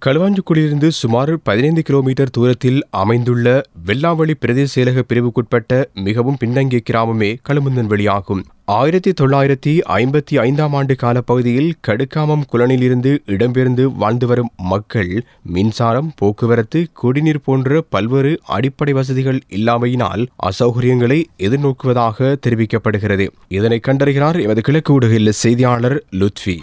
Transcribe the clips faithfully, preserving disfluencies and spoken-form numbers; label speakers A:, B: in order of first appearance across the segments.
A: களுவாஞ்சிக்குடியிலிருந்து சுமார் பதினைந்து கிலோமீட்டர் தூரத்தில் அமைந்துள்ள வெள்ளாவளி பிரதேச செயலக பிரிவுக்குட்பட்ட மிகவும் பின்தங்கிய கிராமமே களுமுந்தன்வெளியாகும். ஆயிரத்தி தொள்ளாயிரத்தி ஐம்பத்தி ஐந்தாம் ஆண்டு காலப்பகுதியில் கடுக்காமம் குளனிலிருந்து இடம்பெயர்ந்து வாழ்ந்து வரும் மக்கள் மின்சாரம், போக்குவரத்து, குடிநீர் போன்ற பல்வேறு அடிப்படை வசதிகள் இல்லாமையினால் அசௌகரியங்களை எதிர்நோக்குவதாக தெரிவிக்கப்படுகிறது. இதனை கண்டறிகிறார் எமது கிழக்கு ஊடக செய்தியாளர் லுத்வி.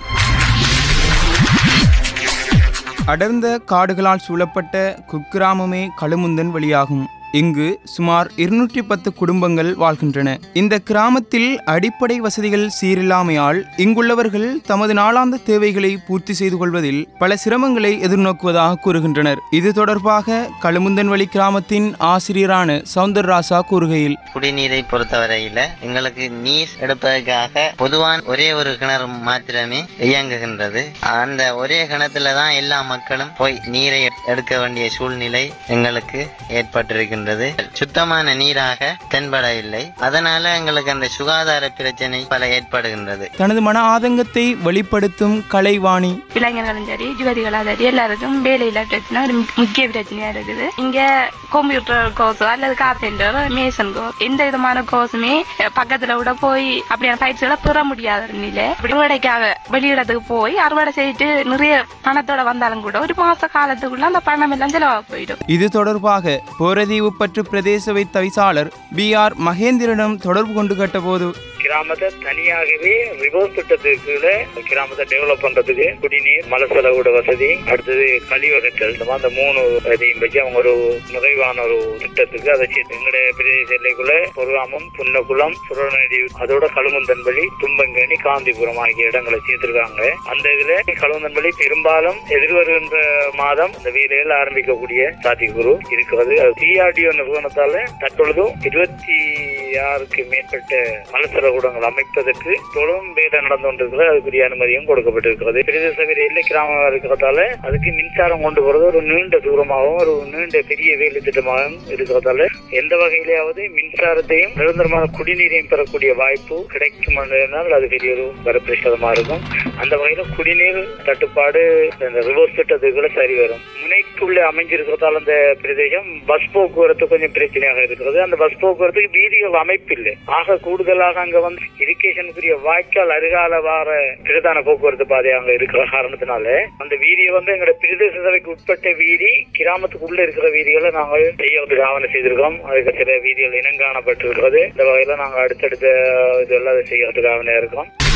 B: அடர்ந்த காடுகளால் சூழப்பட்ட குக்கிராமமே களுமுந்தன்வெளியாகும். இங்கு சுமார் இருநூற்றி பத்து குடும்பங்கள் வாழ்கின்றன. இந்த கிராமத்தில் அடிப்படை வசதிகள் சீரில்லாமையால் இங்குள்ளவர்கள் தமது நாளாந்த தேவைகளை பூர்த்தி செய்து கொள்வதில் பல சிரமங்களை எதிர்நோக்குவதாக கூறுகின்றனர். இது தொடர்பாக களுமுந்தன்வெளி கிராமத்தின் ஆசிரியரான சவுந்தரராசா கூறுகையில்,
C: குடிநீரை பொறுத்தவரையில எங்களுக்கு நீர் எடுப்பதற்காக பொதுவான ஒரே ஒரு கிணறு மாத்திரமே இயங்குகின்றது. அந்த ஒரே கிணத்துல தான் எல்லா மக்களும் போய் நீரை எடுக்க வேண்டிய சூழ்நிலை எங்களுக்கு ஏற்பட்டிருக்கின்றது. சுத்தமான நீராக தென்படவில்லை. அதனால எங்களுக்கு அந்த சுகாதார பிரச்சனை பல ஏற்படுகின்றது.
B: தனது மன ஆதங்கத்தை வெளிப்படுத்தும் கலைவாணி,
D: இளைஞர்களும் சரி யுவதிகளும் சரி எல்லாருக்கும் வேலையில பிரச்சனை ஒரு முக்கிய பிரச்சனையா இருக்குது. இங்க கம்ப்யூட்டர் கோர்ஸ் அல்லது கார்பெண்டர், மேசன் கோர்ஸ், எந்த விதமான கோர்ஸுமே பக்கத்துல விட போய் அப்படியான பயிற்சிகளை பெற முடியாத நிலை. அறுவடைக்காக வெளியிடத்துக்கு போய் அறுவடை செய்துட்டு நிறைய பணத்தோட வந்தாலும் கூட ஒரு மாச காலத்துக்குள்ள அந்த பணம் எல்லாம் செலவாக போயிடும்.
B: இது தொடர்பாக போரதீவு பற்று பிரதேசவை தவிசாளர் பி ஆர் மகேந்திரனும் தொடர்பு கொண்டு கேட்டபோது,
E: கிராமத்தை தனியாகவே ரிவர்ஸ் திட்டத்துக்கு கிராமத்தை டெவலப் பண்றதுக்கு குடிநீர், மலசலவோட வசதி, அடுத்தது கழிவகற்றல், இந்த மாதிரி மூணு இதையும் வச்சு அவங்க ஒரு நிறைவான ஒரு திட்டத்துக்கு அதை எங்களுடைய பிரதேச எல்லைக்குள்ள பொருளாமம், புன்னகுளம், சுரநடி, அதோட களுமுந்தன்வெளி, தும்பங்கேணி, காந்திபுரம் ஆகிய இடங்களை சேர்த்திருக்காங்க. அந்த இதுல களுமுந்தன்வெளி பெரும்பாலும் எதிர்வருகின்ற மாதம் இந்த வேலைகள் ஆரம்பிக்கக்கூடிய சாத்தியக்கூறு இருக்கிறது. டிஆர்டிஓ நிறுவனத்தால தற்பொழுதும் இருபத்தி ஆறுக்கு மேற்பட்ட மலசல கூடங்கள் அமைப்பதற்கு தொடரும் வேலை நடந்து கொண்டிருக்கிறது. அதுக்குரிய அனுமதியும் கொடுக்கப்பட்டிருக்கிறது. பிரதேச சபை எல்லை கிராமம் இருக்கிறதால அதுக்கு மின்சாரம் கொண்டு போறது ஒரு நீண்ட தூரமாகவும் ஒரு நீண்ட பெரிய வேலை திட்டமாகவும் இருக்கிறதால எந்த வகையிலேயாவது மின்சாரத்தையும் நிரந்தரமான குடிநீரையும் பெறக்கூடிய வாய்ப்பு கிடைக்கும் என்றால் அது பெரிய ஒரு வரப்பிரசாதமா இருக்கும். அந்த வகையில குடிநீர் தட்டுப்பாடு இந்த ரிவர்ஸ் திட்டத்துக்குள்ள சரி வரும். முனைக்குள்ள அமைஞ்சிருக்கிறதால அந்த பிரதேசம் பஸ் போக்குவரத்து கொஞ்சம் பிரச்சனையாக இருக்கிறது. அந்த பஸ் போக்குவரத்துக்கு வீதிகள் அமைப்பு இல்லை. ஆக கூடுதலாக அங்க வந்து இரிகேஷனுக்குரிய வாய்க்கால் அருகால வார பிரதான போக்குவரத்து பாதை அங்க இருக்கிற காரணத்தினால அந்த வீதியை வந்து எங்களோட பிரதேச சபைக்கு உட்பட்ட வீதி, கிராமத்துக்கு உள்ள இருக்கிற வீதிகளை நாங்கள் செய்ய ஆவணம் செய்திருக்கோம். அதுக்கு சில வீதிகள் இனங்காணப்பட்டிருக்கிறது. இந்த வகையில நாங்கள் அடுத்தடுத்த இதெல்லாம் செய்யறதுக்கு ஆவணம் இருக்கோம்.